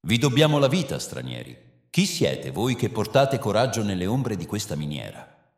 Vi dobbiamo la vita, stranieri. Chi siete voi che portate coraggio nelle ombre di questa miniera?